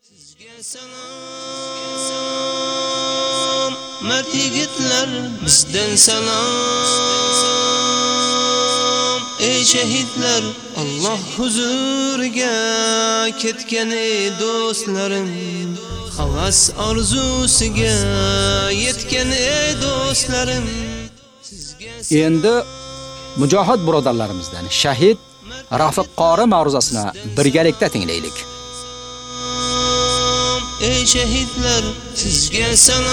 Sizga salom, mard yigitlar, bizdan salom. Ey shahidlar, Alloh huzuriga ketgan ey do'stlarim, havas orzusiga yetgan ey do'stlarim. Endi mujohid birodarlarimizdan shahid Rafiq Qori ma'ruzasini birgalikda tinglaylik. Ey shahidlar, sizga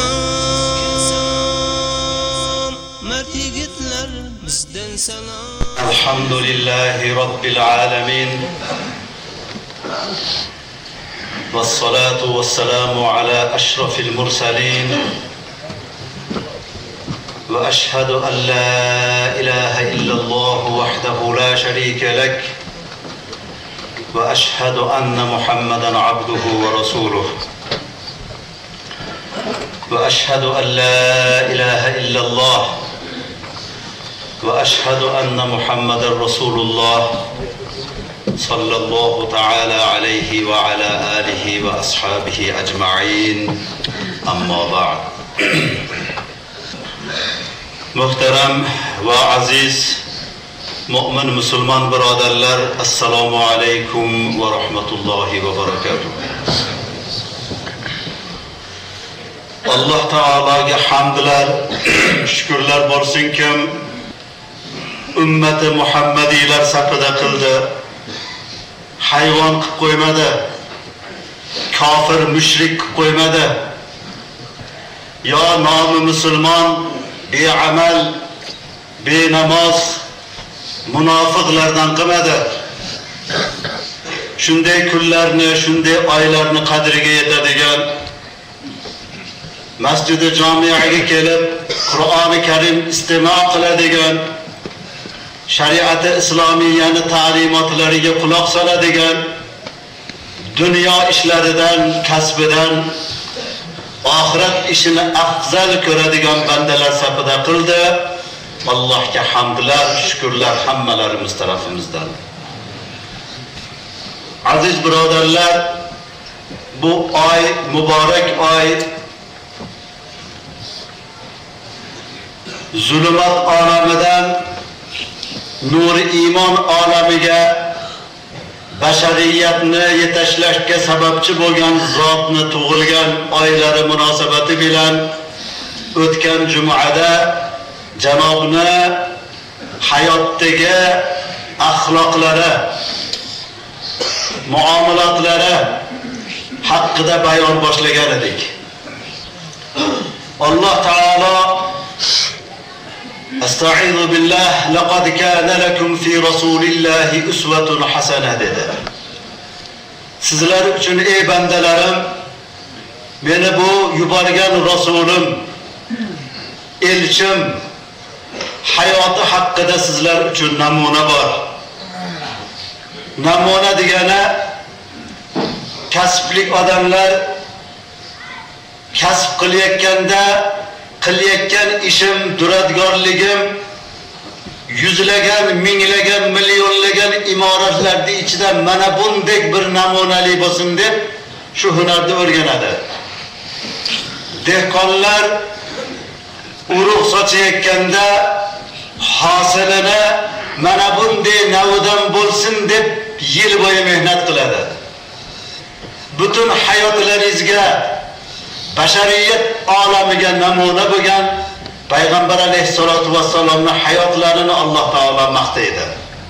salom, mard yigitlar, bizdan salom. Alhamdulillahi robbil alamin. Wassalatu wassalamu ala ashrafil mursalin. Wa ashhadu an la ilaha illallah wahdahu la sharika lak. وأشهد أن محمدًا عبده ورسوله وأشهد أن لا إله إلا الله وأشهد أن محمدًا رسول الله صلى الله تعالى عليه وعلى آله وأصحابه أجمعين أما بعد محترم وعزيز Mu'min musulmon birodarlar, assalomu alaykum va rahmatullohi va barakatuh. Alloh taologa hamdlar, shukrlar bo'lsinki, ummati Muhammadiylar safida qildi. Hayvon qilib qo'ymadi. Kofir, mushrik qilib qo'ymadi. Yo nomi musulmon, beamal, benamoz munofiqlardan qilmadi. Shunday kunlarni, shunday oylarni qadriga yetadigan, masjidi jomiyaga kelib Qur'oni Karim istimo qiladigan, shariati islomiyani ta'limotlariga quloq soladigan, dunyo ishlaridan, kasbidan oxirat ishini afzal ko'radigan bandalar safida qildi. Allohga hamdlar, shukrlar hammalarimiz tarafimizdan. Aziz birodarlar, bu oy, muborak oy, zulmat olamidan nuri iymon olamiga, bashariyatni yetashlashga sababchi bo'lgan zotni tug'ilgan oylari munosabati bilan o'tgan jumada Janobni hayotdagi axloqlari, muomalatlari haqida bayon boshlagan edik. Alloh taolo Estaizu billah laqad kana lakum fi rasulillahi uswatun hasana dedi. Sizlar uchun ey bandalarim, meni bu yuborgan rasulim, elchim hayoti haqida sizlar uchun namuna bor. Namuna degani kasblik odamlar kasb qilayotganda qilayotgan ishim, duradgorligim yuzlagan, minglagan, millionlagan imoratlarning ichida mana bundek bir namunali bo'lsin deb shu hunarni o'rganadi. Dehqonlar urug' sochayotganda hosilini mana bunday navidan bo'lsin deb yil bo'yi mehnat qiladi. Butun hayotlaringizga, bashariyat olamiga namuna bo'lgan payg'ambar alayhisolatu vassalomning hayotlarini Alloh taolo maqtaydi.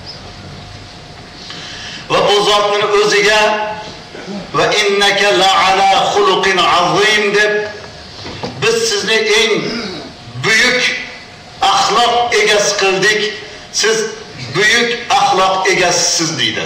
Va bu zotning o'ziga va innaka la'ala xuluqin azim deb biz sizni eng buyuk axloq egasi qildik, siz buyuk axloq egasisiz deydi.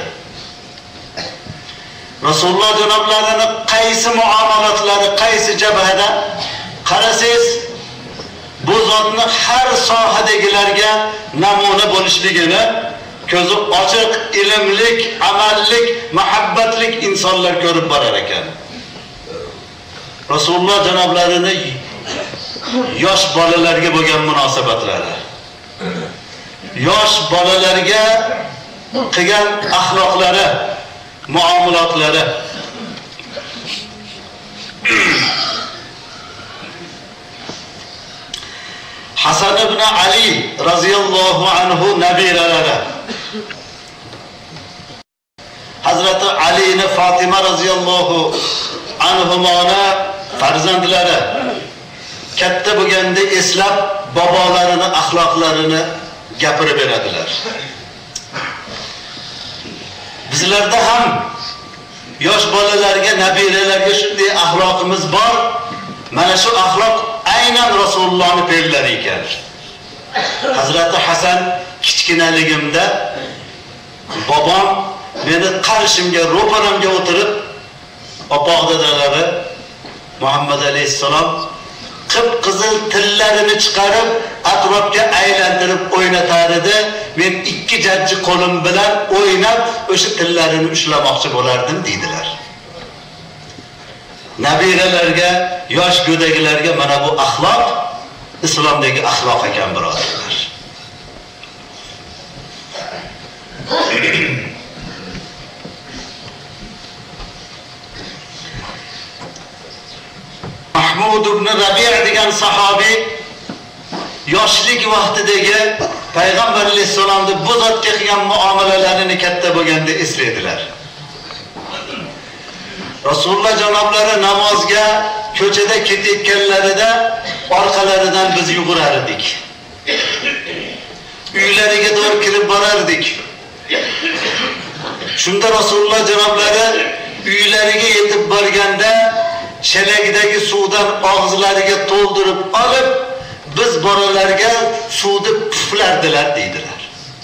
Rasululloh janoblarining qaysi muomalatlari, qaysi jabhada qarasangiz, bu zotni har sohadagilarga namuna bo'lishligini ko'zi ochiq, ilmlik, amallik, muhabbatlik insonlar ko'rib borar ekan. Rasululloh janoblarining yosh bolalarga bo'lgan munosabatlari, yosh bolalarga qilgan axloqlari, muomalatlari Hasan ibn Ali radhiyallohu anhu nabiralari. Hazrati Ali ve Fatima radhiyallohu anhumona farzandlari katta bo'lganda eslab bobolarini axloqlarini gapirib beradilar. Bizlarda ham yosh bolalarga, nabiralarga shunday axloqimiz bor. Mana shu axloq aynan Rasulullohning fe'llari ekan. Hazrati Hasan kichkinaligimda bobom meni qarshimga, ro'paramga o'tirib, opoq dadalari Muhammad alayhissalom qip-qizil tillarini chiqarib, atrofga aylantirib o'ynatar edi. Men ikki jajji qo'lim bilan o'ynab, o'sha tillarini ushlamoqchi bo'lardim deydilar. Nabiralarga, yosh go'dagilarga mana bu axloq islomdagi axloq ekan, birodarlar. Mahmud ibn Rabi' degan sahobiy yoshlik vaqtidagi Payg'ambar alayhisolamning bu zotga qilgan muomalalarini katta bo'lganda eslaydilar. Rasululloh janoblari namozga ko'chada ketayotganlarida orqalaridan biz yugurar edik. Uylariga doğru kirib borardik. Shunda Rasululloh janoblari uylariga yetib borganda shelagidagi suvdan og'izlariga to'ldirib olib, biz bolalarga suvni puflardilar deydilar.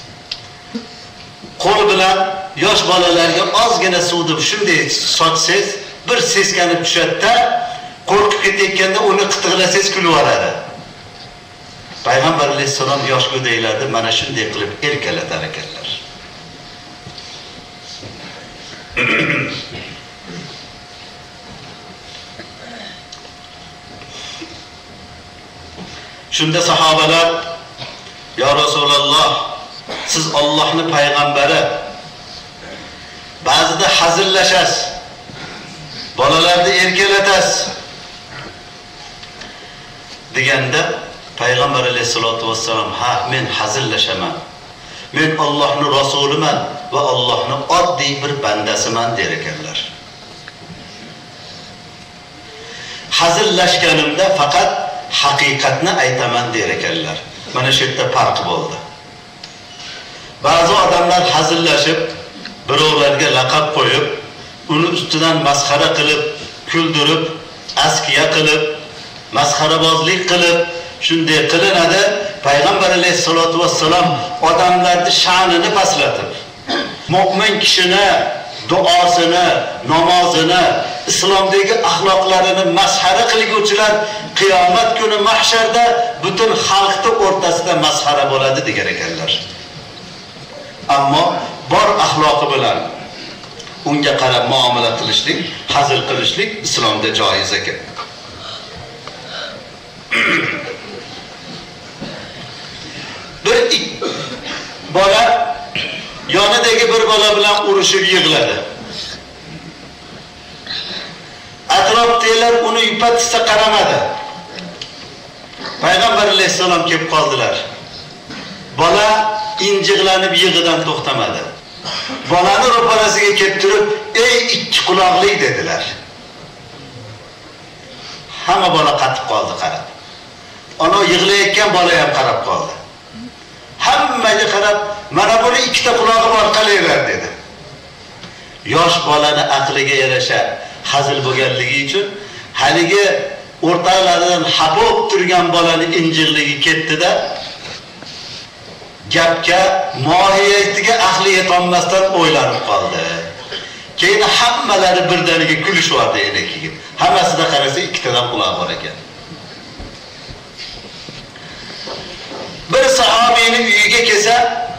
Qo'l bilan yosh bolalarga ozgina suvni shunday sochsangiz, bir seskanib tushadi-da, qo'rqib ketayotganda uni qitiqlasangiz kulib oladi. Payg'ambar alayhisalom yosh go'daylarni mana shunday qilib erkalatar ekanlar. Shunda sahobalar, "Ya Rasululloh, siz Allohning payg'ambari, ba'zida hazillashasiz, bolalarni erkalatasiz" deganda Payg'ambar alayhisolatu vassalom, "Ha, men hazillashaman. Men Allohning rasuliman va Allohning oddiy bir bandasiman" der ekanlar. Hazillashganimda faqat haqiqatni aytaman der ekanlar. Mana shu yerda farq bo'ldi. Ba'zi odamlar hazillashib, birovlarga laqab qo'yib, uni ustidan masxara qilib, kuldirib, askiya qilib, masxarabozlik qilib, shunday qilinadi. Payg'ambar alayhisolatu vassalom odamlarning sha'nini pastlatib, mu'min kishini, duosini, namozini, islomdagi axloqlarini masxara qilguvchilar qiyomat kuni mahsharda butun xalqning o'rtasida masxara bo'ladi degan ekanlar. Ammo bor axloqi bilan unga qarab muomala qilishlik, hazil qilishlik islomda joiz ekan. Bir bola yonidagi bir bola bilan urushib yig'ladi. Atrofdagilar uni yupatsa qaramadi. Payg'ambar alayhisalom kelib qoldilar. Bola injiqlanib yig'idan to'xtamadi. Bolani ro'parasiga kelib turib, "Ey ikki quloqli" dedilar. Hamma bola qatib qoldi qarab. Ana yig'layotgan bola ham qarab qoldi. Hammaga qarab, "Mana buni ikkita qulog'i bor qilaylar" dedi. Yosh bolani aqliga yarasha hazil bo'lganligi uchun haligi o'rtalaridan xabob turgan bolani injiqligi ketdi-da, gapga, mohiyatiga aqli yetolmasdan o'ylanib qoldi. Keyin hammalari birdaniga kulishvardi keyin. Hammasida qarasa ikkitadan quloq bor ekan. Bir sahobiyning uyiga kelsa,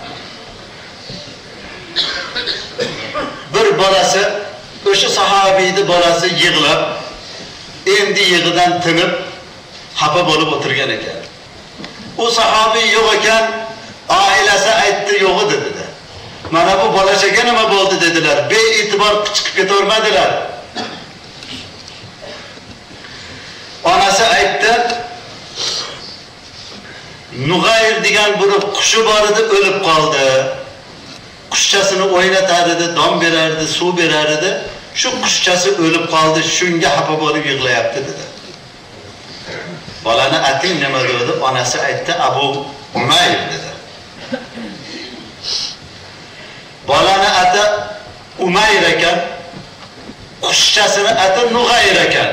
bir bolasi, o'sha sahobiyning bolasi yig'lab, endi yig'idan tinib, xafa bo'lib o'tirgan ekan. U sahobiy yo'q ekan, oilasi aytdi yo'q dedi. Mana bu bolachaga nima bo'ldi dedilar. Bee'tibor chiqib ketavermadilar. Nugayr degan bir qushi bor edi, o'lib qoldi. Qushchasini o'ynatar edi, don berardi, suv berar edi. Shu qushchasi o'lib qoldi, shunga xafa bo'lib yig'layapti dedi. Bolani ating nima dedi? Onasi aytdi, Abu Umayr dedi. Bolani ati Umayr ekan, qushchasini ati Nugayr ekan.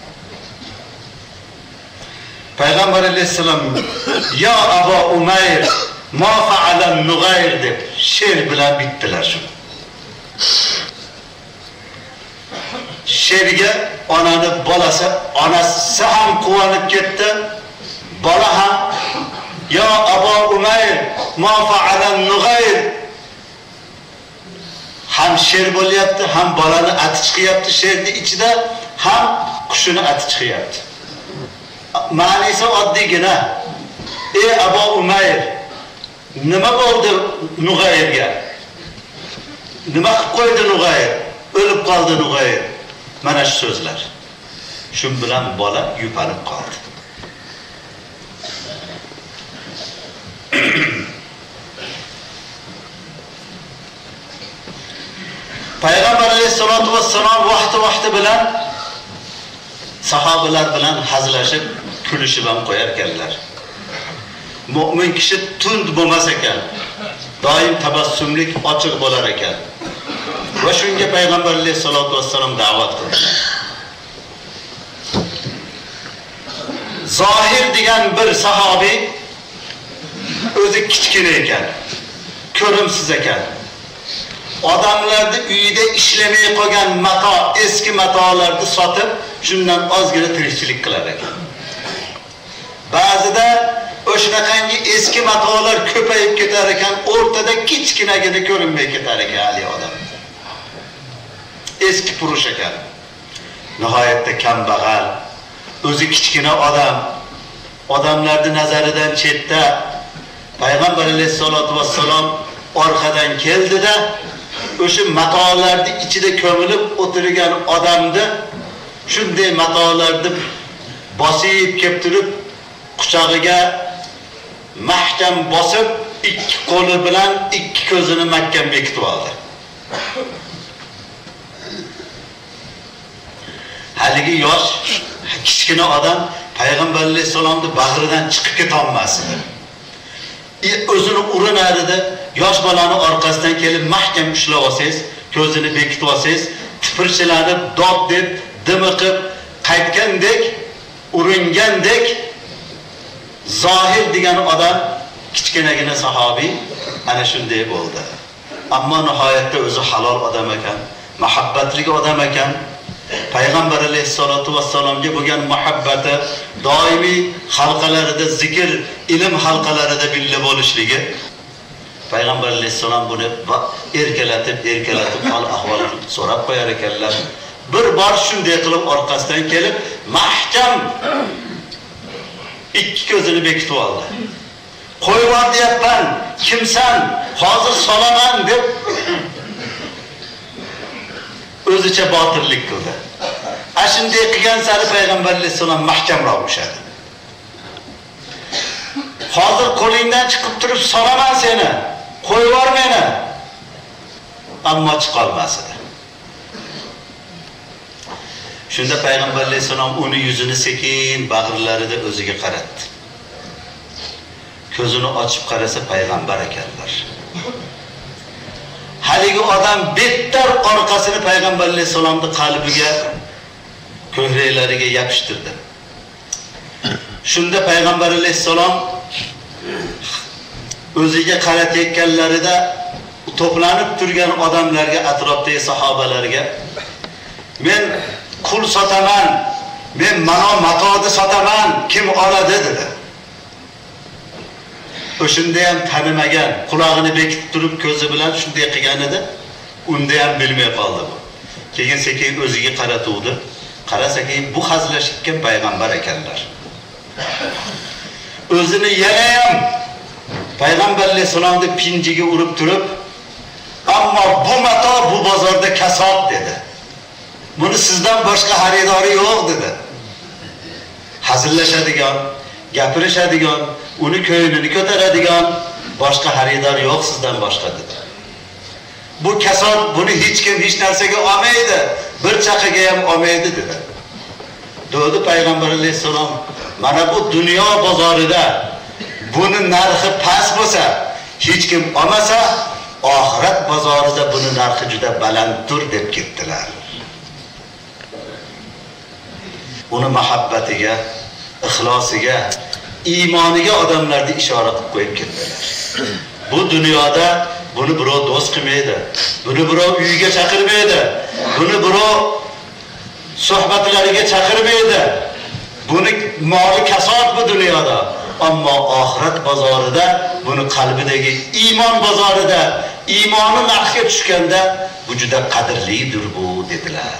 Payg'ambar alayhisalom ya Abu Umayr ma fa'ala Nugayr deb she'r bilan bitdilar shu. She'rga onani bolasi, onasi ham quvonib ketdi. Bola ham ya Abu Umayr ma fa'ala Nugayr ham she'r bo'lyapti, ham bolani ati chiqyapti she'rni ichida, ham qushini ati chiqyapti. Ma'nosi oddiygina. Ey Abu Umayr, nima bo'ldi Nugayrga? Nima qilib qo'ydi Nugayr? O'lib qoldi Nugayr. Mana shu so'zlar. Shu bilan bola yupanib qoldi. Payg'ambar alayhisolatu vassalom vaqti bilan sahobalar bilan hazillashib, kulishib ham qo'yar ekanlar. Mu'min kishi tund bo'lmas ekan, doim tabassumlik, ochiq bo'lar ekan. Va shunga Payg'ambar alayhisolatu vassalom da'vat qildilar. Zohir degan bir sahobiy o'zi kichkina ekan, ko'rimsiz ekan. Odamlarni uyida ishlamay qolgan mato, eski matolarni sotib, shundan ozgina tirikchilik qilar ekan. Ba'zida o'shanaqangi eski matolar ko'payib ketar ekan, o'rtada kichkinagina ko'rinmay ketar ekan hali odam. Eski purush ekan. Nihoyatda kambag'al, o'zi kichkina odam, odamlarning nazaridan chetda. Payg'ambar alayhisolatu vassalom orqadan keldida, o'sha matolarni ichida ko'milib o'tirgan odamni shunday matolarni bosib kelib turib, quchog'iga mahkam bosib, ikki qo'li bilan ikki ko'zini mahkam bekitib oldi. Haligi yosh, kichkina odam Payg'ambar alayhisalomning bag'ridan chiqib keta olmasdi. O'zini urinar edi, yosh bolani orqasidan kelib mahkam ushlab olsangiz, ko'zini bekitib olsangiz, tipirchilanib, dod deb, dimiqib, qaytgandek, uringandek. Zohir degan odam kichkinagina sahobiy ana shunday bo'ldi. Ammo nihoyatda o'zi halol odam ekan, muhabbatli odam ekan. Payg'ambar alayhisolatu vassalomga bo'lgan muhabbati doimiy halqalarida zikr, ilm halqalarida billa bo'lishligi. Payg'ambar alayhisalom buni erkalatib hol ahvol so'rab qo'yar ekanlar. Bir bor shunday qilib orqasidan kelib, mahkam ikki ko'zini bekitib oldi. Qo'yib yubor deyapman, kimsan? Hozir solaman deb o'zicha botirlik qildi. Shunday qilgan sari Payg'ambar alayhisalom mahkamroq ushadi. Hozir qo'lingdan chiqib turib solaman seni, qo'yib yubor meni. Ammo chiqa olmasdi. Shunda Payg'ambar alayhisalom uni yuzini sekin bag'irlarida o'ziga qaratdi. Ko'zini ochib qarasa payg'ambar ekanlar. Haligi odam bettar orqasini Payg'ambar alayhisalomning qalbiga, ko'kraklariga yopishtirdi. Shunda Payg'ambar alayhisalom o'ziga qaratayotganlarida to'planib turgan odamlarga, atrofdagi sahobalarga, men qul sotaman, men matoni sotaman, kim oladi dedi. O'shunda ham tanimagan, quloqini bekitib turib ko'zi bilan shunday qilgan edi, unda ham bilmay qoldi bu. Keyin sekin o'ziga qaratuvdi. Qarasaki bu hazillashgan payg'ambar ekanlar. O'zini yana ham Payg'ambar alayhisalomning pinjiga urib turib, ammo bu mato bu bozorda kasob dedi. Buni sizdan boshqa xaridori yo'q dedi. Hazillashadigan, gapirishadigan, uni ko'nglini ko'taradigan boshqa xaridor yo'q sizdan boshqa dedi. Bu kasod buni hech kim hech narsaga olmaydi, bir chaqaga ham olmaydi dedi. Dedi payg'ambar alayhisalom, mana bu dunyo bozorida buni narxi past bo'lsa, hech kim olmasa, oxirat bozorida buni narxi juda balanddir deb ketdilar. Uni muhabbatiga, ixlosiga, iymoniga odamlarni ishora qilib qo'yib ketdilar. Bu dunyoda buni birov do'st qilmaydi, buni birov uyiga chaqirmaydi, buni birov suhbatlariga chaqirmaydi. Buni moli kasod bu dunyoda. Ammo oxirat bozorida, buni qalbidagi iymon bozorida, iymoni narxga tushganda bu juda qadrlidir bu dedilar.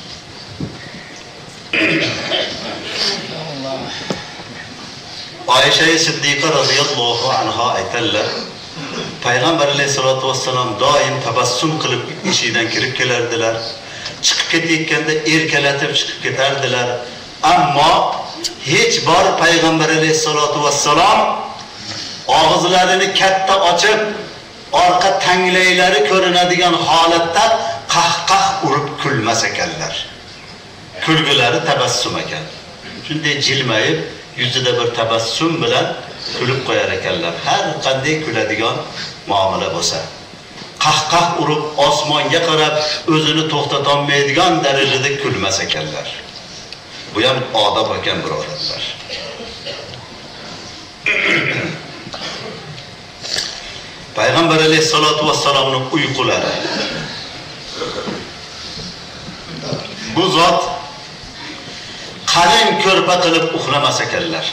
Oysha Siddiqa radhiyallohu anha aytadilar, Payg'ambar alayhisolatu vassalom doim tabassum qilib eshigidan kirib kelardilar. Chiqib ketayotganda erkalatib chiqib ketardilar. Ammo hech bor Payg'ambar alayhisolatu vassalom og'izlarini katta ochib, orqa tanglaylari ko'rinadigan holatda qahqah urib kulmas ekanlar. Kulgilari tabassum ekan. Shunday jilmayib, yuzida bir tabassum bilan kulib qo'yar ekanlar. Har qanday kuladigan muomala bo'lsa, qahqah urib osmonga qarab o'zini to'xtata olmaydigan darajada kulmas ekanlar. Bu ham odob ekan, birodarlar. Payg'ambar alayhisolatu vassalomning uyqulari. Bu zot qalin ko'rpa qilib uxlamas ekanlar.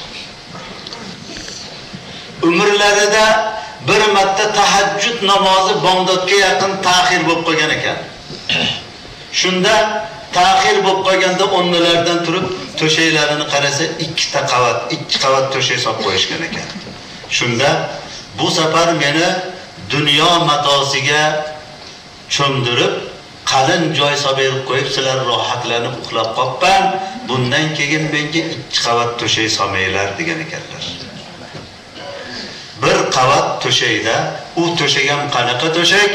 Umrlarida bir marta tahajjud namozi bomdodga yaqin ta'xir bo'lib qolgan ekan. Shunda ta'xir bo'lib qolganda o'rnlaridan turib to'shaklarini qarasa, ikki qavat to'shay solib qo'yishgan ekan. Shunda bu safar meni dunyo matosiga cho'mdirib, qalin joy solib qo'yib, sizlar rohatlanib uxlab qolgan. Bundan keyin menga ikki qavat to'shay solmaylar degan ekanlar. Bir qavat to'shayda, u to'shak ham qanaqa to'shak?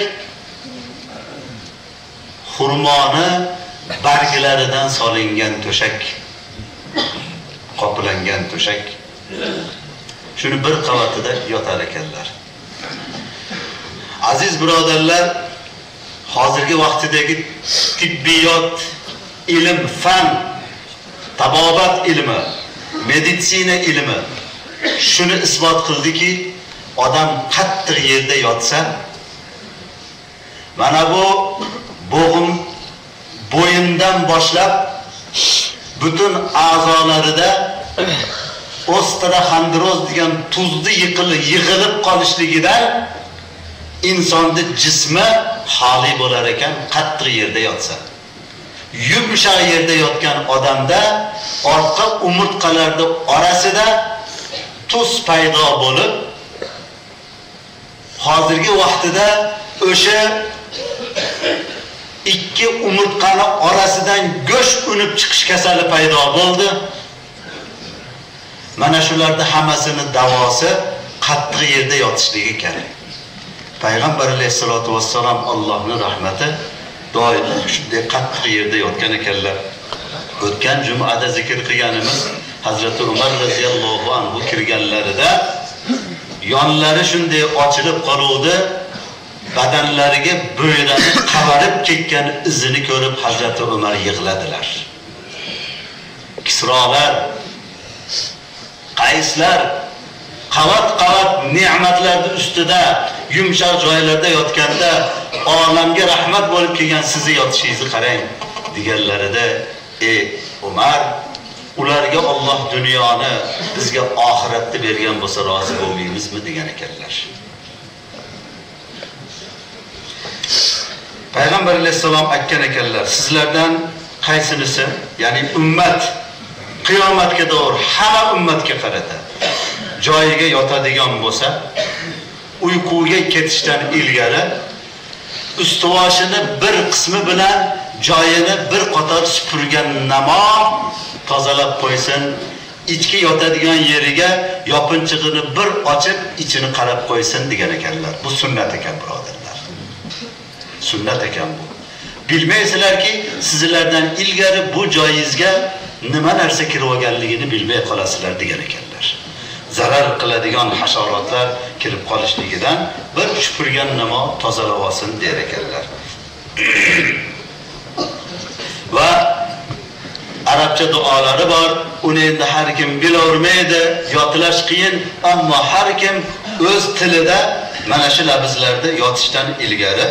Xurmoni barglaridan solingan to'shak, qoplangan to'shak. Shuni bir qavatida yotar ekanlar. Aziz birodarlar, hozirgi vaqtidagi tibbiyot, ilm, fan, tabobat ilmi, meditsina ilmi shuni isbot qildiki, odam qattiq yerda yotsa, mana bu bo'g'im bo'yindan boshlab butun a'zolarida osteoxondroz degan tuzli yig'ilib qolishligidan insonning jismi xoli bo'lar ekan, qattiq yerda yotsa. Yumshoq yerda yotgan odamda orqa umurtqalarning orasida tuz paydo bo'lib, hozirgi vaqtida o'sha ikki umurtqani orasidan go'sht unib chiqish kasali paydo bo'ldi. Mana shularda hammasini davosi qattiq yerda yotishligi kerak. Payg'ambar alayhisolatu vassalom, Allohning rahmati, doim shunday qattiq yerda yotgan ekanlar. O'tgan jumada zikr qilganimiz Hazrat Umar radhiyallohu anhu kirganlarida yonlari shunday ochilib qoluvdi, badanlariga bo'ylari qavarib ketgan izini ko'rib Hazrat Umar yig'ladilar. Kisrolar, qayslar qavat-qavat ne'matlarning ustida yumshoq joylarda yotganda olamga rahmat bo'lib kelgan sizni yotishingizni qarang deganlarida, ey Umar, ularga Alloh dunyoni bizga oxiratni bergan bo'lsa rozi bo'lmaymizmi degan ekanlar. Payg'ambar alayhisalom aytgan ekanlar, sizlardan qaysinisi, ya'ni ummat qiyomatga doğru hamma ummatga qarata joyiga yotadigan bo'lsa, uyquga ketishdan ilgari ustivoshini bir qismi bilan joyini bir qator supurgan namo tozalab qo'ysin, ichki yotadigan yeriga yopinchig'ini bir ochib, ichini qarab qo'ysin degan ekanlar. Bu sunnat ekan, birodarlar. Sunnat ekan bu. Bilmaysizlarki, sizlardan ilgari bu joyingizga nima narsa kirib olganligini bilmay qolasizlar degan ekanlar. Zarar qiladigan hasharotlar kirib qolishligidan bir supurgan namo tozalab olsin der ekanlar. Va Arabcha duolari bor. Uni endi har kim bilavermaydi, yodlash qiyin, ammo har kim o'z tilida mana shu lafzlarda yotishdan ilgari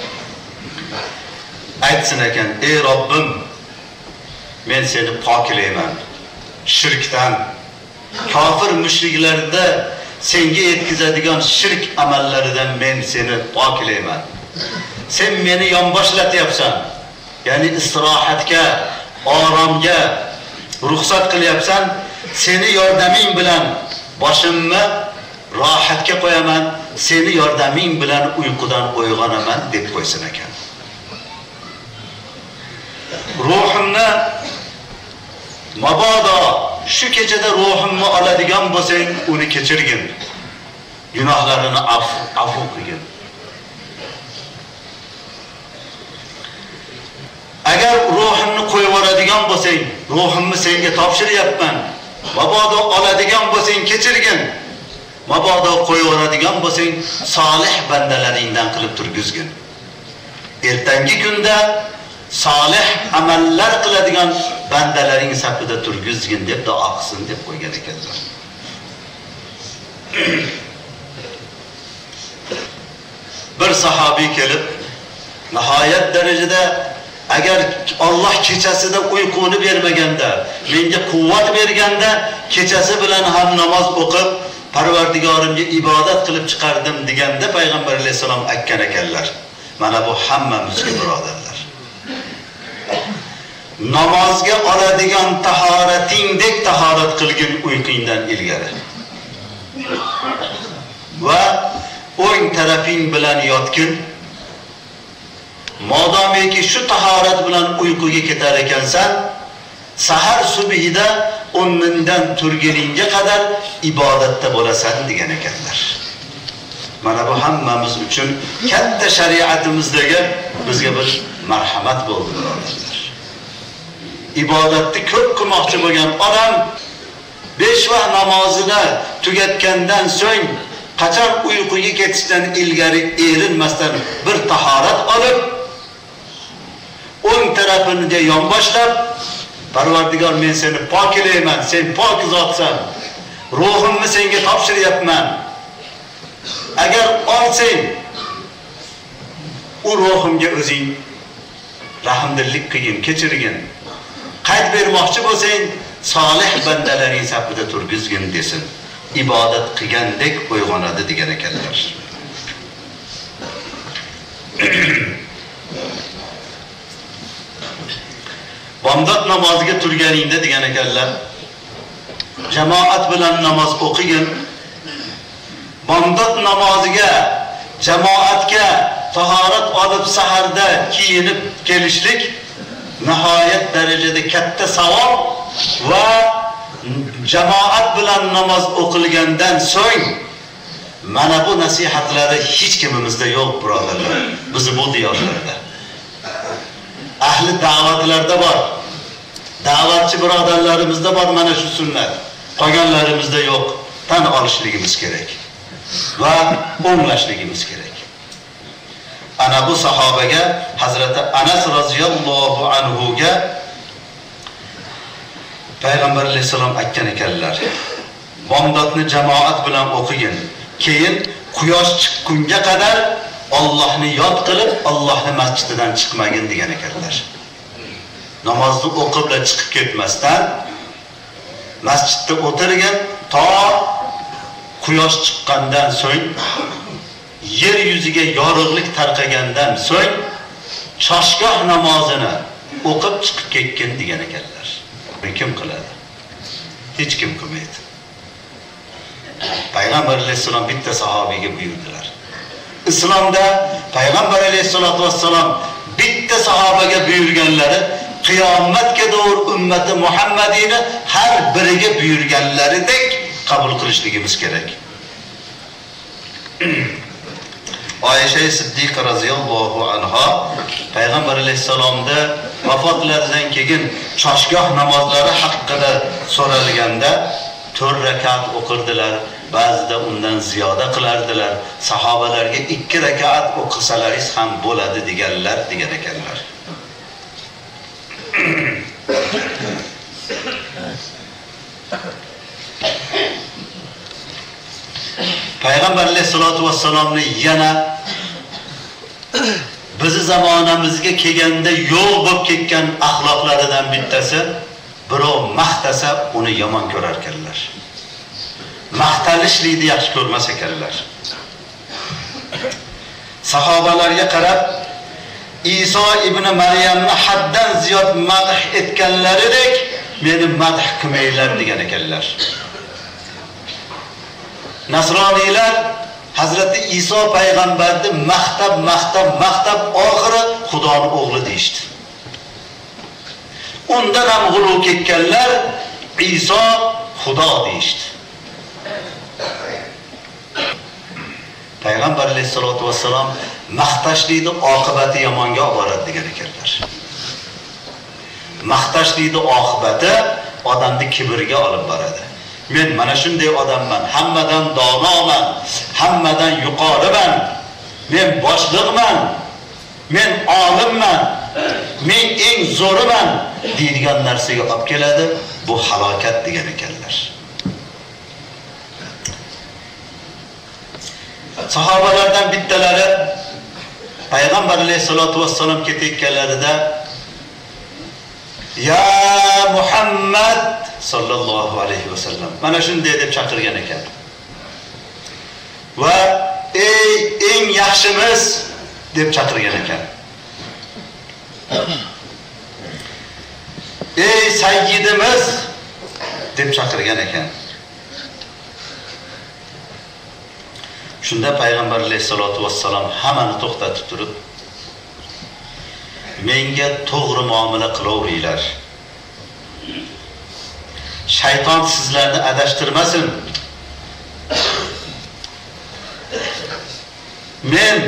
aytsin ekan: "Ey Robbim, men seni poklayman shirkdan, kofir mushriklarda senga yetkazadigan shirk amallaridan men seni poklayman. Sen meni yonboshlatyapsan, ya'ni istirohatga, oromga ruxsat qilyapsan. Seni yordaming bilan boshimni rohatga qo'yaman, seni yordaming bilan uyqudan uyg'onaman" deb qo'ysin ekan. Ruhimni mabodo shu kechada ruhimni oladigan bo'lsang, uni kechirgin. Gunohlarini afv qilgin. Agar ruhimni qo'yib yuboradigan bo'lsang, ruhimni senga topshiryapman. Mabodo oladigan bo'lsang, kechirgin. Mabodo qo'yib yuboradigan bo'lsang, solih bandalaringdan qilib turgizgin. Ertangi kunda solih amallar qiladigan bandalaring safida turgizgin deb duo qilsin deb qo'ygan ekanlar. Bir sahobiy kelib, nihoyat darajada agar Alloh kechasida uyquni bermaganda, menga quvvat berganda, kechasi bilan ham namoz o'qib, Parvardigorimga ibodat qilib chiqardim deganda payg'ambar alayhisalom aytgan ekanlar. Mana bu hammamizga birodarlar. Namozga oladigan tahoratingdek tahorat qilgin uyqingdan ilgari. Va o'ng tarafing bilan yotgin. Modomiki shu tahorat bilan uyquga ketar ekansan, sahar subhida o'rningdan turguningga qadar ibodatda bo'lasan degan ekanlar. Mana bu hammamiz uchun katta shariatimizdagi bizga bir marhamat bo'ldi birodarlar. Ibodatni ko'p qilmoqchi bo'lgan odam 5 vaqt namozini tugatgandan so'ng qachon uyquga ketishdan ilgari erinmasdan bir tahorat olib, o'ng tarafini yonboshlab, Parvardigor, men seni poklayman, sen pok zotsan, ruhimni senga topshiryapman. Agar olsang, u ruhimga o'zing rahmdillik qilgin, kechirgin. Qayt bermoqchi bo'lsang, solih bandalaring safida turgizgin desin. Ibodat qilgandek uyg'onadi degan ekanlar. Bomdod namoziga turganingda degan ekanlar, jamoat bilan namoz o'qigin. Bomdod namoziga, jamoatga tahorat olib saharda kiyinib kelishlik nihoyat darajada katta savob va jamoat bilan namoz o'qilgandan so'ng mana bu nasihatlari hech kimimizda yo'q birodarlar. Biz bu diyorlarda ahli da'vatlarda bor. Da'vatchi birodarlarimizda bor mana shu sunnat. Qolganlarimizda yo'q. Tan olishligimiz kerak va o'nglashligimiz kerak. Ana bu sahobaga, Hazrati Anas roziyallohu anhu ga Payg'ambar alayhisalom aytgan ekanlar: "Bomdodni jamoat bilan o'qigin. Keyin quyosh chiqqunga qadar Allohni yod qilib, Allohning masjididan chiqmagin" degan ekanlar. Namozni o'qib chiqib ketmasdan masjidda o'tirgan to quyosh chiqqandan so'ng, yer yuziga yorug'lik tarqagandan so'ng choshgoh namozini o'qib chiqib ketgan degan ekanlar. Kim qiladi? Hech kim qilmaydi. Payg'ambar alayhisalom bitta sahobiyga buyurdilar. Islomda Payg'ambar alayhisolatu vassalom bitta sahobaga buyurganlari qiyomatga doğru ummati Muhammadiyni har biriga buyurganlaridek qabul qilishligimiz kerak. Oyisha Siddiqa radhiyallohu anha Payg'ambar alayhisalomda vafotlaridan keyin choshgoh namozlari haqida so'ralganda 4 rakat o'qirdilar, ba'zida undan ziyoda qilardilar. Sahobalarga 2 rakat o'qisalaringiz ham bo'ladi degan ekanlar. Payg'ambar alayhisolatu vassalomni yana bizi zamonamizga kelganda yo'q bo'lib ketgan axloqlaridan bittasi, birov maqtasa uni yomon ko'rar ekanlar. Maqtalishlikni yaxshi ko'rmas ekanlar. Sahobalarga qarab Iso ibn Maryamni haddan ziyod madh etganlaridek meni madh qilmanglar degan ekanlar. Nasroniylar Hazrati Iso payg'ambarni maqtab oxiri Xudoning o'g'li deydi. Undan ham g'ulu ketganlar Iso Xudo deydi. Payg'ambar alayhisolatu vassalom maqtashlikning oqibati yomonga olib boradi degan ekanlar. Maqtashlikning oqibati odamni kibrga olib boradi. Men mana shunday odamman, hammadan donoman, hammadan yuqoriman, men boshliqman, men olimman, men eng zo'riman deydigan narsaga olib keladi. Bu halokat degan ekanlar. Sahobalardan bittalari Payg'ambar alayhisolatu vassalom ketayotganlarida Ya Muhammad sallallohu alayhi vasallam mana shunday deb chaqirgan ekan. Va ey eng yaxshimiz deb chaqirgan ekan. Ey sayyidimiz deb chaqirgan ekan. Shunda Payg'ambar alayhisolatu vassalom hammani to'xtatib turib, menga to'g'ri muomala qilaveringlar. Shayton sizlarni adashtirmasin. Men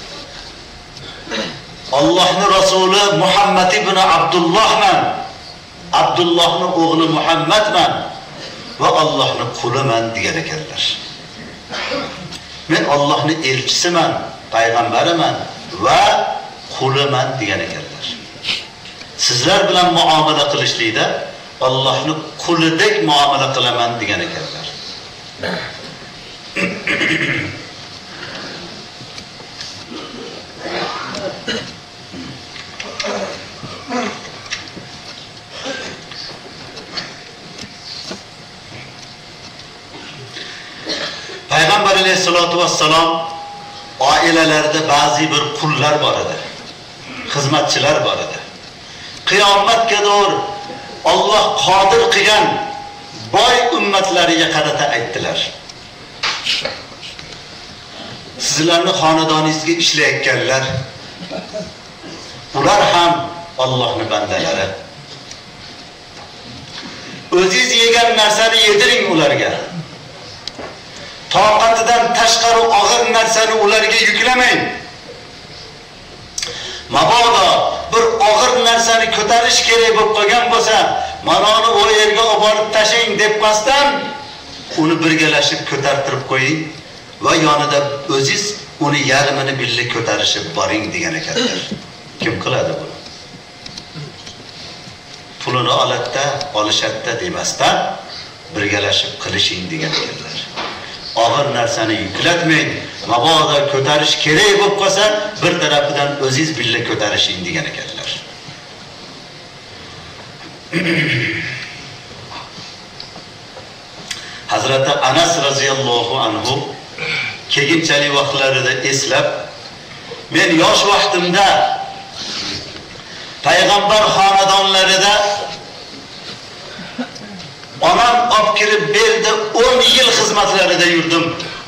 Allohning rasuli Muhammad ibn Abdullohman. Abdullohning o'g'li Muhammadman va Allohning quliman degan ekanlar. Men Allohning elchisiman, payg'ambariman va quliman degan ekanlar. Sizlar bilan muomala qilishlikda Allohning qulidek muomala qilaman degan ekanlar. Payg'ambar alayhisolatu vassalom oilalarida ba'zi bir qullar bor edi, xizmatchilar bor edi. Qiyomatga doğru Alloh qodir qilgan boy ummatlariga qarata aytdilar. Sizlarning xonadoningizga ishlayotganlar, ular ham Allohning bandalari. O'zingiz yegan narsani yediring ularga. Toqatidan tashqari og'ir narsani ularga yuklamang. Mabodo bir og'ir narsani ko'tarish kerak bo'lib qolgan bo'lsa, manoni o yerga olib borib tashlang debmasdan, uni birgalashib ko'tartirib qo'ying va yonida o'zingiz uni yarmini birga ko'tarishib boring degan ekanlar. Kim qiladi buni? Pulini olishatda demasdan birgalashib qilishing degan ekanlar. Og'ir narsani yuklatmang, mabodo ko'tarish kerak bo'lib qolsa, bir tarafidan o'zingiz birga ko'tarishing degan ekanlar. Hazrati Anas radhiyallohu anhu keyinchalik vaqtlarida eslab, men yosh vaqtimda payg'ambar xonadonlarida onam olib kirib berdi, 10 yil xizmatlarida yurdim.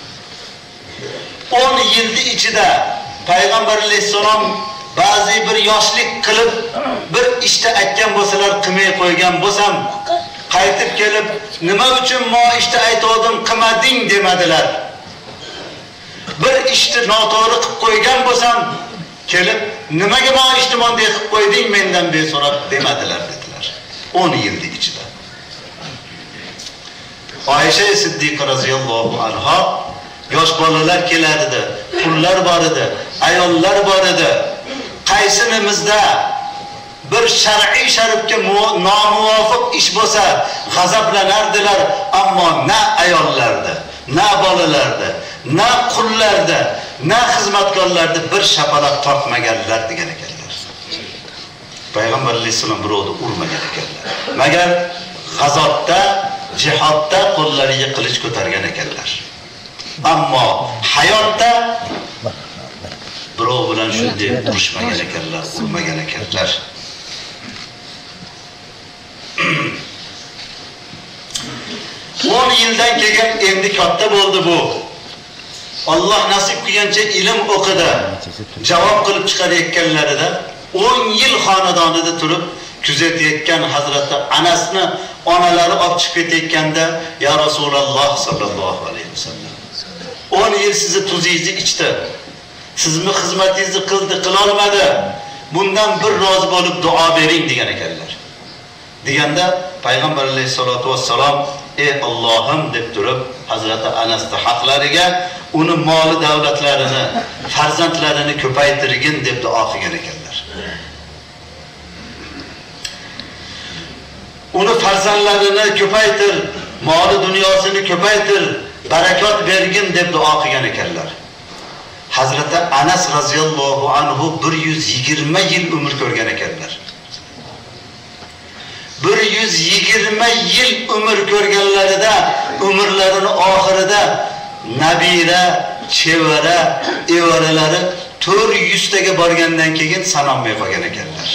10 yilning ichida payg'ambar alayhisalom ba'zi bir yoshlik qilib bir ishda aytgan bo'lsalar, qilmay qo'ygan bo'lsam, qaytib kelib, nima uchun mo ishni aytdim, qilmading demadilar. Bir ishni noto'g'ri qilib qo'ygan bo'lsam, kelib, nimaga mo ishni bunday qilib qo'yding mendan beso'rab demadilar dedilar. 10 yillik ichida. Oysha Siddiqa radhiyallohu anha yosh bolalar kelardi, qullar bor edi, ayollar bor edi. Qaysinimizda bir shar'iy sharifga nomuvofiq ish bo'lsa, g'azablanardilar, ammo na ayollarda, na bolalarda, na qullarda, na xizmatkorlarda bir shapaloq tortmaganlar degan ekanlar. Payg'ambar alayhisalom birovni urmagan ekanlar. Magar g'azotda, jihodda qo'llariga qilich ko'targan ekanlar. Ammo hayotda birov bilan shunday urushmagan ekanlar, urmagan ekanlar. 10 yildan keyin endi katta bo'ldi bu. Alloh nasib qilgancha ilm o'qidi. Javob qilib chiqarayotganlarida 10 yil xonadonida turib kuzatayotgan Hazrati Anasni onalari olib chiqib ketayotganda, "Ya Rasululloh sallallohu alayhi vasallam, 10 yil sizni tuzingizni ichdi. Sizni xizmatingizni qildi, qila olmadi. Bundan bir rozi bo'lib duo bering" degan ekanlar. Deganda Payg'ambar alayhisolatu vassalom "Ey Allohim" deb turib Hazrati Anasning haqlariga uni moli davlatlarini, farzandlarini ko'paytirgin deb duo qilgan ekanlar. Uni farzandlarini ko'paytir, moli dunyosini ko'paytir, barakot bergin deb duo qilgan ekanlar. Hazrati Anas radhiyallohu anhu 120 yil umr ko'rgan ekanlar. 120 yil umr ko'rganlarida, umrlarini oxirida nabira, chevara, evaralari 400 taga borgandan keyin sanolmay qolgan ekanlar.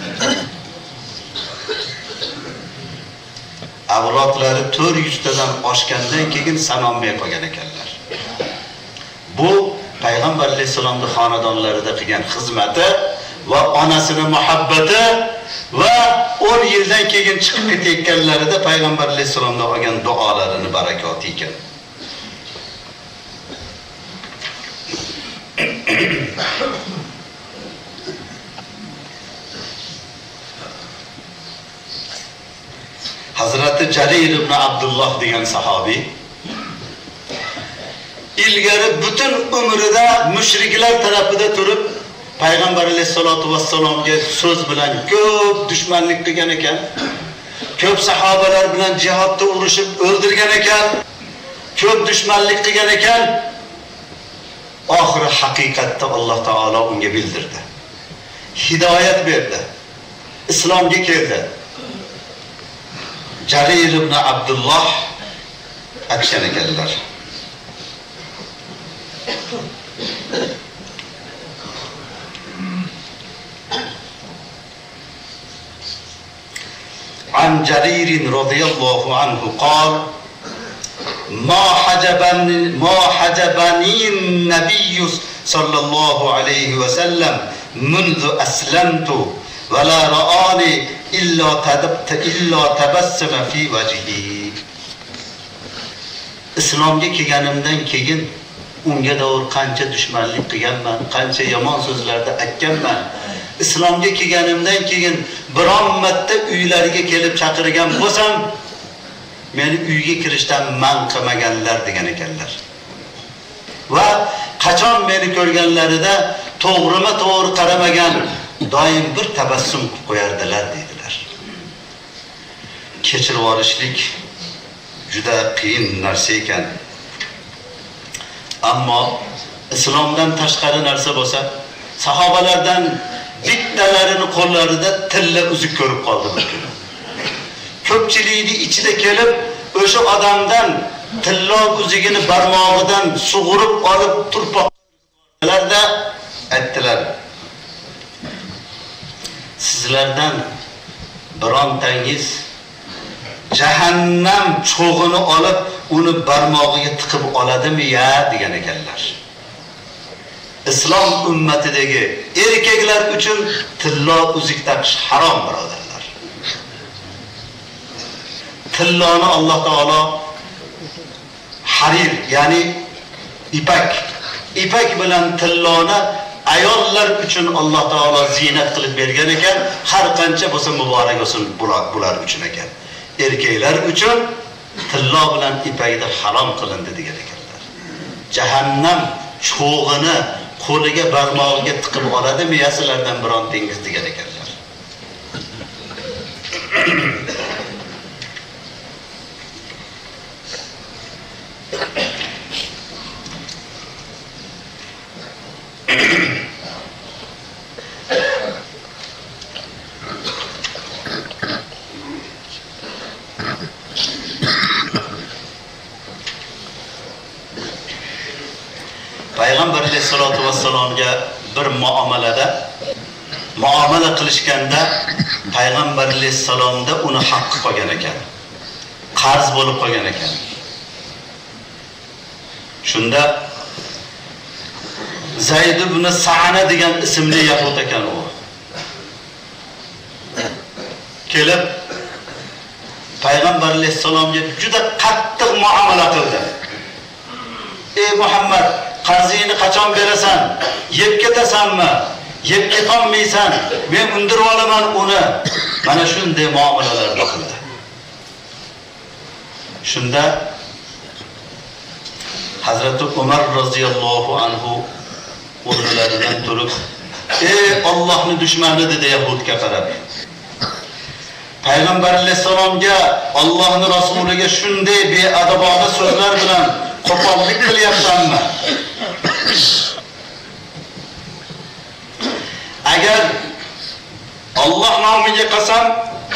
Avlodlari 400 tadan oshgandan keyin sanolmay qolgan ekanlar. Bu Payg'ambar alayhisolamning xonadonlarida qilgan xizmati va onasining muhabbati va 10 yildan keyin chiqib ketayotganlarida Payg'ambar alayhisolamdan olgan duolarini barakoti ekan. Hazrati Jarir ibn Abdullah degan sahobiy ilgari butun umrida mushriklar tarafida turib Payg'ambar alayhisolatu vassalomga so'z bilan ko'p dushmanlik qilgan ekan. Ko'p sahobalar bilan jihodda urushib o'ldirgan ekan. Ko'p dushmanlik qilgan ekan. Oxiri haqiqatda Alloh taolo unga bildirdi. Hidoyat berdi. Islomga keldi. Jarir ibn Abdullah akshan ekanlar. عن جرير رضي الله عنه قال ما حجبني النبي صلى الله عليه وسلم منذ أسلمت ولا رآني إلا تبسم في وجهه. İslamga kelganimdan keyin unga davr qancha dushmanlik qilganman, qancha yomon so'zlarda aytganman. Islomga kelganimdan keyin biron marta uylariga kelib chaqirgan bo'lsam, meni uyga kirishdan man qilmaganlar degan ekanlar. Va qachon meni ko'rganlarida to'g'rima-to'g'ri qaramagan, doim bir tabassum qilib qo'yardilar dedilar. Kechirib olishlik juda qiyin narsa ekan. Ammo islomdan tashqari narsa bo'lsa, sahobalardan bittalarini qo'llarida tilla uzuk ko'rib qoldi bir kun. Ko'pchilikning ichida kelib, o'sha odamdan tilla uzugini barmog'idan sug'urib olib turpoqlarda aytdilar: "Sizlardan birontangiz jahannam cho'g'ini olib, uni barmog'iga tiqib oladimi ya?" degan ekanlar. Islom ummatidagi erkaklar uchun tillo uzuk taqish harom, birodarlar. tilloni Alloh taolo harir, ya'ni ipak bilan tilloni ayollar uchun Alloh taolo ziynat qilib bergan ekan, har qancha bo'lsa muborak bo'lsin bular uchun ekan. Erkaklar uchun tillo bilan ipakni harom qilindi degan ekanlar. Jahannam cho'g'ini qo'liga barmog'iga tiqib oladi, miyasilardan birontingiz degan ekanlar. Payg'ambar alayhisolatu vassalomga bir muomala qilishganda Payg'ambar alayhisolomda uni haqqi qolgan ekan. Qarz bo'lib qolgan ekan. Shunda Zayd ibn Sa'na degan ismli yahud ekan u. Kelib Payg'ambar alayhisolomga juda qattiq muomala qildi. Ey Muhammad, qarzingni qachon berasan? Yeb ketasanmi? Yeb ketolmaysan. Men undirib olaman uni. Mana shunday muomalalar qildi. Shunda Hazrati Umar roziyallohu anhu o'rnlaridan turib, "Ey Allohning dushmani" dedi yahudga qarab. Payg'ambar alayhisalomga, Allohning rasuliga shunday beadabona so'zlar bilan qo'pollik qilyapsanmi? Agar Alloh nomiga qasam,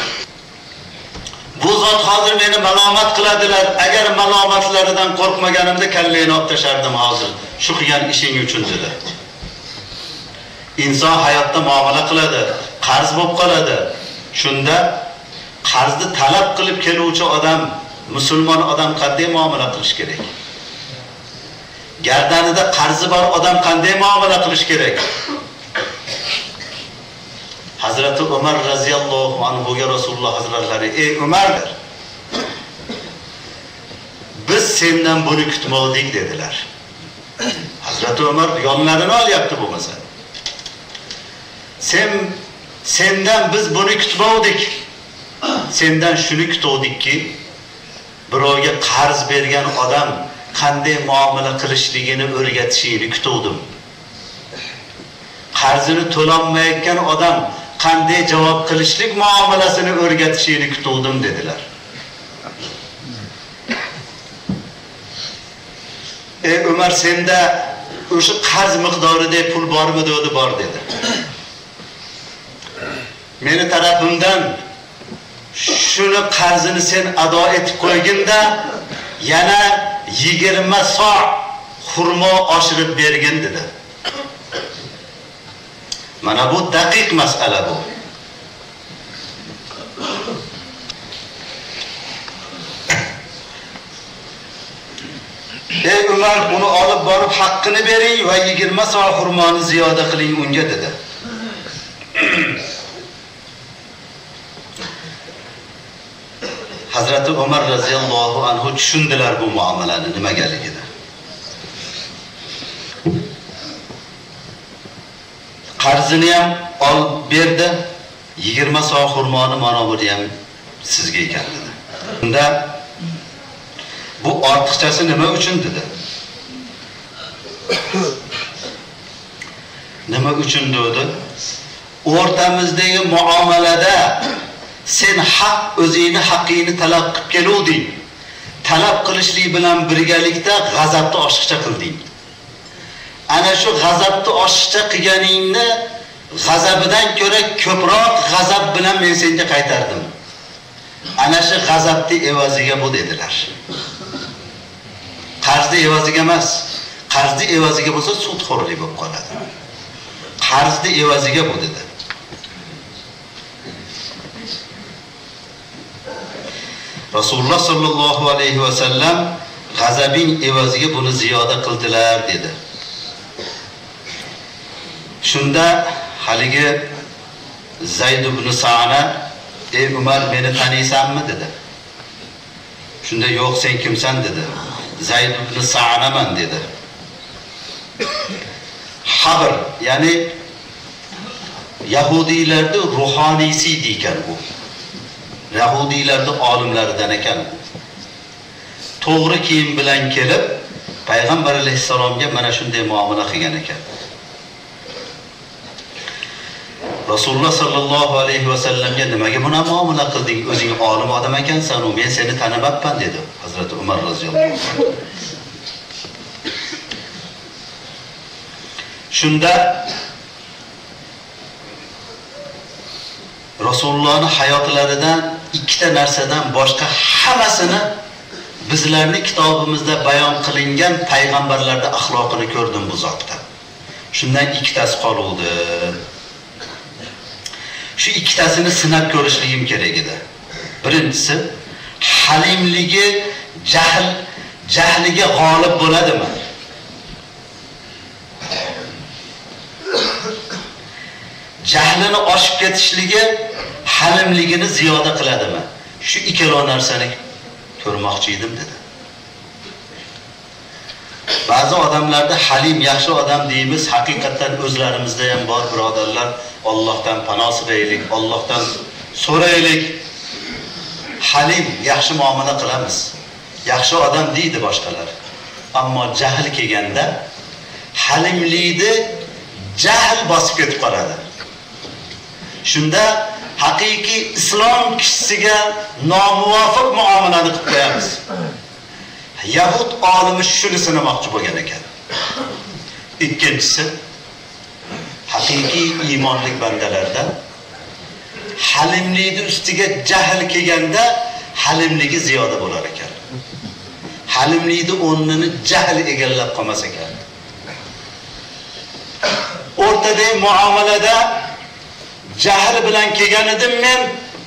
bu zot hozir meni malomat qiladilar. Agar malomatlaridan qo'rqmaganimda kallangni olib tashardim hozir. Shu qilgan ishing uchun dedi. Inson hayotda muomala qiladi, qarz bo'lib qoladi. Shunda qarzni talab qilib keluvchi odam, musulmon odam qanday muomala qilish kerak? Gardanida qarzi bor odam qanday muomala qilish kerak? Hazrati Umar raziyallohu anhu ga Rasululloh hazratlari, "Ey Umar, biz sendan buni kutmoqdik" dedilar. Hazrati Umar yonlarini olyapti bo'lmasa. Sendan biz buni kutmoqdik. Sendan shuni kutuvdikki, birovga qarz bergan odam qanday muomala qilishligini o'rgatishingni kutuvdim. Qarzini to'lanmayotgan odam qanday javob qilishlik muomalasini o'rgatishini kutuvdim dedilar. Ey Umar, senda o'sha qarz miqdoridagi pul bormi dedi, bor dedi. Meni tarafimdan shuni qarzini sen ado etib qo'yginda yana 20 so' xurmo oshirib bergin dedi. Mana bu daqiq masala bu. Ey Umar, uni olib borib haqqini bering va 20 so' xurmoni ziyoda qiling unga dedi. Hazrati Umar raziyallohu anhu tushundilar bu muomalani nimagaligini. Qarzini ham olib berdi, 20 so' xurmoni mana bu ham sizga ekan dedi. Unda bu ortiqchasi nima uchun dedi? Nima uchun dedi? O'rtamizdagi muomalada sen o'zingni haqqingni talab qilib keluvding. Talab qilishlik bilan birgalikda g'azabni oshiqcha qilding. Ana shu g'azabni oshiqcha qilganingni g'azabidan ko'ra ko'proq g'azab bilan men senga qaytardim. Ana shu g'azabni evaziga bu dedilar. Qarzni evaziga emas. Qarzni evaziga bo'lsa sudxo'rlik bo'lib qoladi. Qarzni evaziga bu dedi. Rasululloh sallallohu alayhi va sallam g'azabing evaziga buni ziyoda qildilar dedi. Shunda haligi Zayd ibn Sa'na, "Ey Umar, meni taniysanmi?" dedi. Shunda yo'q, sen kimsan dedi. Zayd ibn Sa'naman dedi. Habr, ya'ni Yahudiylarda ruhoniysi ekan bu. Yahudiylarda olimlaridan ekan. To'g'ri kiyim bilan kelib, Payg'ambar alayhisalomga mana shunday muomala qilgan ekan. Rasululloh sallallohu alayhi va sallamga nimaga buni muomala qilding? O'zing olim odam ekansan, men seni tanimabman dedi Hazrat Umar roziyallohu anhu. Shunda Rasulullohning hayotlaridan ikkita narsadan boshqa hammasini bizlarning kitobimizda bayon qilingan payg'ambarlarning axloqini ko'rdim bu zotda. Shundan ikkitasi qoluvdi. Shu ikkitasini sinab ko'rishligim kerak edi. Birinchisi, halimligi jahliga g'olib bo'ladimi? Jahlini oshib ketishligi halimligini ziyoda qiladimi? Shu ikkala narsani ko'rmoqchi edim dedi. Ba'zi odamlarda halim yaxshi odam deymiz, haqiqatan o'zlarimizda ham bor birodarlar. Allohdan panoh so'raylik, Allohdan so'raylik. Halim yaxshi muomala qilamiz. Yaxshi odam deydi boshqalar. Ammo jahl kelganda halimlikni jahl bosib ketib qoladi. Shunda haqiqiy islom kishisiga nomuvofiq muomalani qilib qo'yamiz. Yahud olimi shuni sinamoqchi bo'lgan ekan. Ikkinchisi, haqiqiy iymonli bandalarda halimlikning ustiga jahl kelganda halimligi ziyoda bo'lar ekan. Halimlikning o'rnini jahl egallab qolmas ekan. O'rtadagi muomalada jahl bilan kelgan edim men.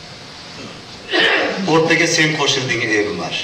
O'rtaga sen qo'shilding ey Umar.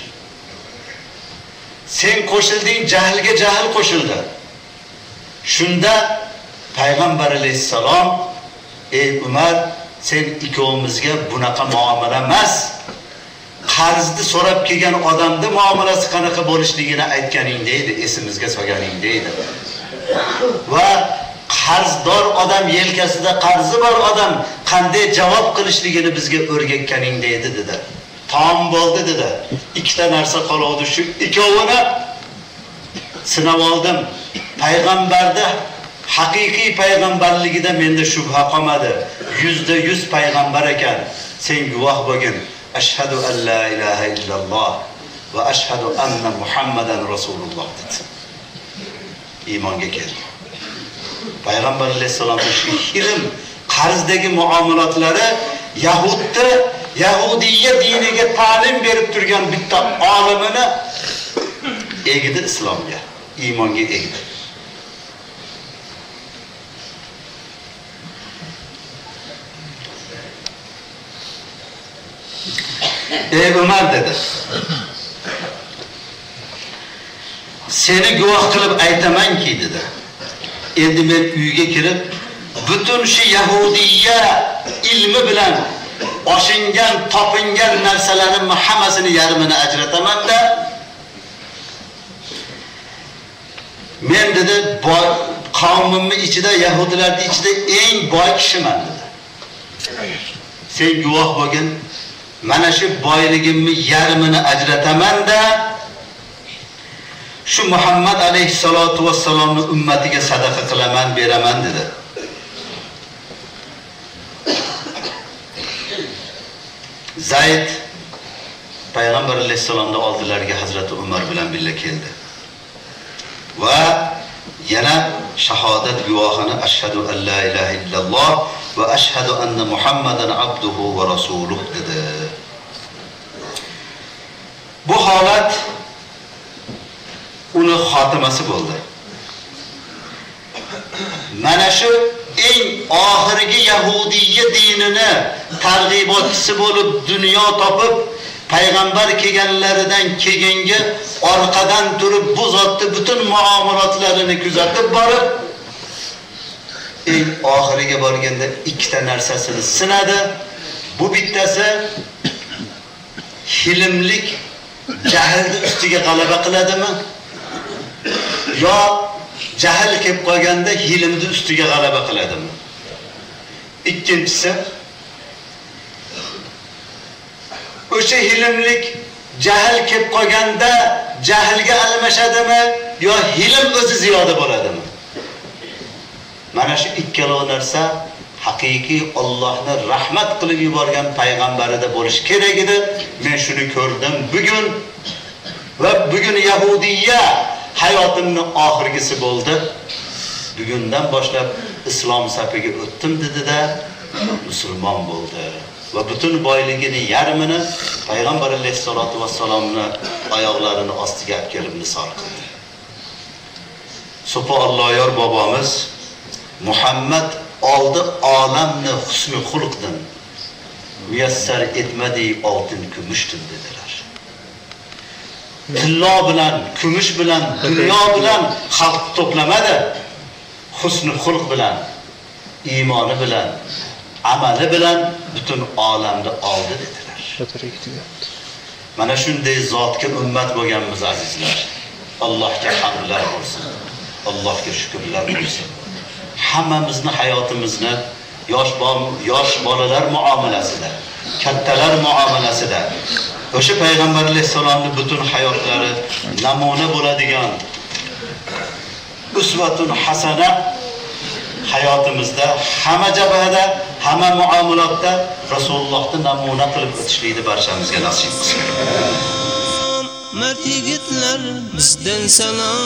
Sen qo'shilding, jahlga jahl qo'shildi. Shunda Payg'ambar alayhisalom, ey Umar, sen ikkovimizga bunaqa muomala emas. Qarzni so'rab kelgan odamning muomalasi qanaqa bo'lishligini aytganingda edi, esimizga solganingda edi. Va qarzdor odam, yelkasida qarzi bor odam qanday javob qilishligini bizga o'rgatganingda edi dedi. Tom bo'ldi dedi. Ikkita narsa qoldi, shu ikkovini sinab oldim. Payg'ambarda haqiqiy payg'ambarligida menda shubha qolmadi. 100% payg'ambar ekan. Sen guvoh bo'lgin. Ashhadu an la ilaha illalloh va ashhadu anna Muhammadan rasululloh dedi. Iymonga keldi. Payg'ambar alayhisolamning shu hirim qarzdagi muomalatlari Yahudiyya diniga ta'lim berib turgan bitta olimini egdi islomga, iymonga egdi. Ey Umar dedi. Seni guvoh qilib aytamanki dedi. Endi men uyga kirib, butun shu Yahudiyya ilmi bilan oshingan, topingan narsalarimni hammasini yarmini ajrataman-da. Men dedi, qavmimning ichida, Yahudilarning ichida eng boy kishiman dedi. Sen guvoh bo'lgin, mana shu boyligimni yarmini ajrataman-da. Shu Muhammad alayhisolatu vassalomning ummatiga sadaqa qilaman, beraman dedi. Zayd Payg'ambar alayhisalomning oldilariga Hazrat Umar bilan birga keldi. Va yana shahodat guvohini ashhadu an la ilaha illalloh va ashhadu anna Muhammadan abduhu va rasuluh dedi. Bu holat uni xotimasi bo'ldi. Mana shu eng oxirgi Yahudiyya dinini targ'ibotchisi bo'lib dunyo topib, payg'ambar kelganlaridan keyingi orqadan turib bu zotning butun muomalatlarini kuzatib borib, eng oxiriga borganda ikkita narsasini sinadi. Bu bittasi hilimlik jahlni ustiga g'alaba qiladimi? Yo jahl kelib qolganda ilmni ustiga g'alaba qiladimi? Ikkinchisi, o'sha ilmlik jahl kelib qolganda jahlga almashadimi yo ilm o'zi ziyoda bo'ladimi? Mana shu ikkala narsa haqiqiy Allohning rahmat qilib yuborgan payg'ambarida bo'lish kerak edi. Men shuni ko'rdim bugun va bugun Yahudiya hayotimning oxirgisi bo'ldi. Bugundan boshlab islom safiga o'tdim dedi-da, musulmon bo'ldi. Va butun boyligini yarmini payg'ambar alayhisolatu vassalomning oyoqlarini ostiga olib kelib misol qildi. So'po Allohyor bobomiz Muhammad oldi olamni husni xulqdan muyassar etmadi oltin kumushdan dedilar. Tillo bilan, kumush bilan, dunyo bilan xalq to'plamadi. Husni xulq bilan, iymoni bilan, amali bilan butun olamni oldi dedilar. Mana shunday zotga ummat bo'lganmiz azizlar. Allohga hamdlar bo'lsin. Allohga shukrlar bo'lsin. Hammamizni hayotimizni yosh bolalar muomalasida, kattalar muomalasida o'sha payg'ambar alayhisolamning butun hayotlari namuna bo'ladigan usvatun hasana hayotimizda hamma jabhada, hamma muomalatda Rasulullohni namuna qilib o'tishlikni barchamizga nasib qilsin. Mard yigitlar bizdan salom.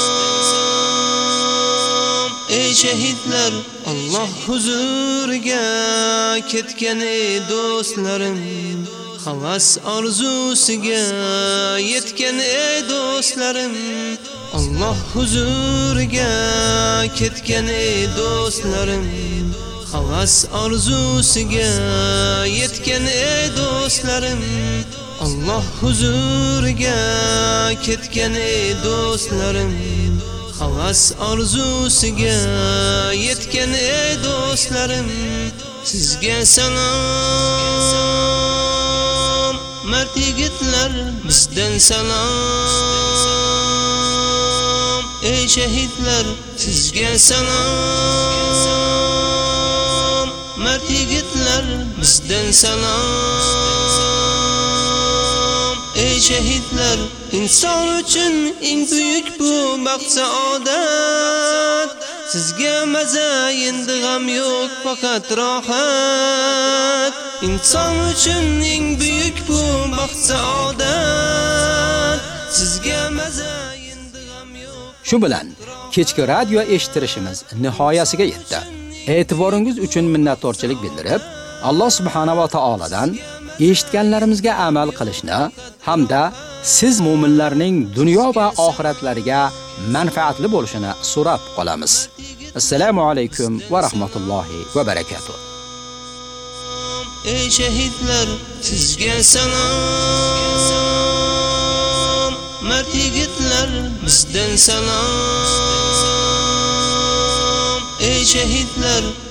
Ey shahidlar, Alloh huzuriga ketgan ey do'stlarim, havas orzusiga yetgan ey do'stlarim, Alloh huzuriga ketgan ey do'stlarim, havas orzusiga yetgan ey do'stlarim, Alloh huzuriga ketgan ey do'stlarim, havas orzusiga yetgan ey do'stlarim, sizga salom. Mard yigitlar bizdan salom. Ey shahidlar, sizga salom. Mard yigitlar bizdan salom. Ey shahidlar, inson uchun eng buyuk bu baxt saodat. Sizga maza endi g'am yo'q, faqat rohat. Inson uchun eng buyuk bu baxt saodat. Sizga maza endi g'am yo'q. Shu bilan kechki radio eshittirishimiz nihoyasiga yetdi. E'tiboringiz uchun minnatdorchilik bildirib, Alloh subhanahu va taoladan eshitganlarimizga amal qilishni hamda siz mu'minlarning dunyo va oxiratlariga manfaatli bo'lishini so'rab qolamiz. Assalomu alaykum va rahmatullohi va barakatuh. Ey shahidlar, sizga salom. Mard yigitlar bizdan salom. Ey shahidlar,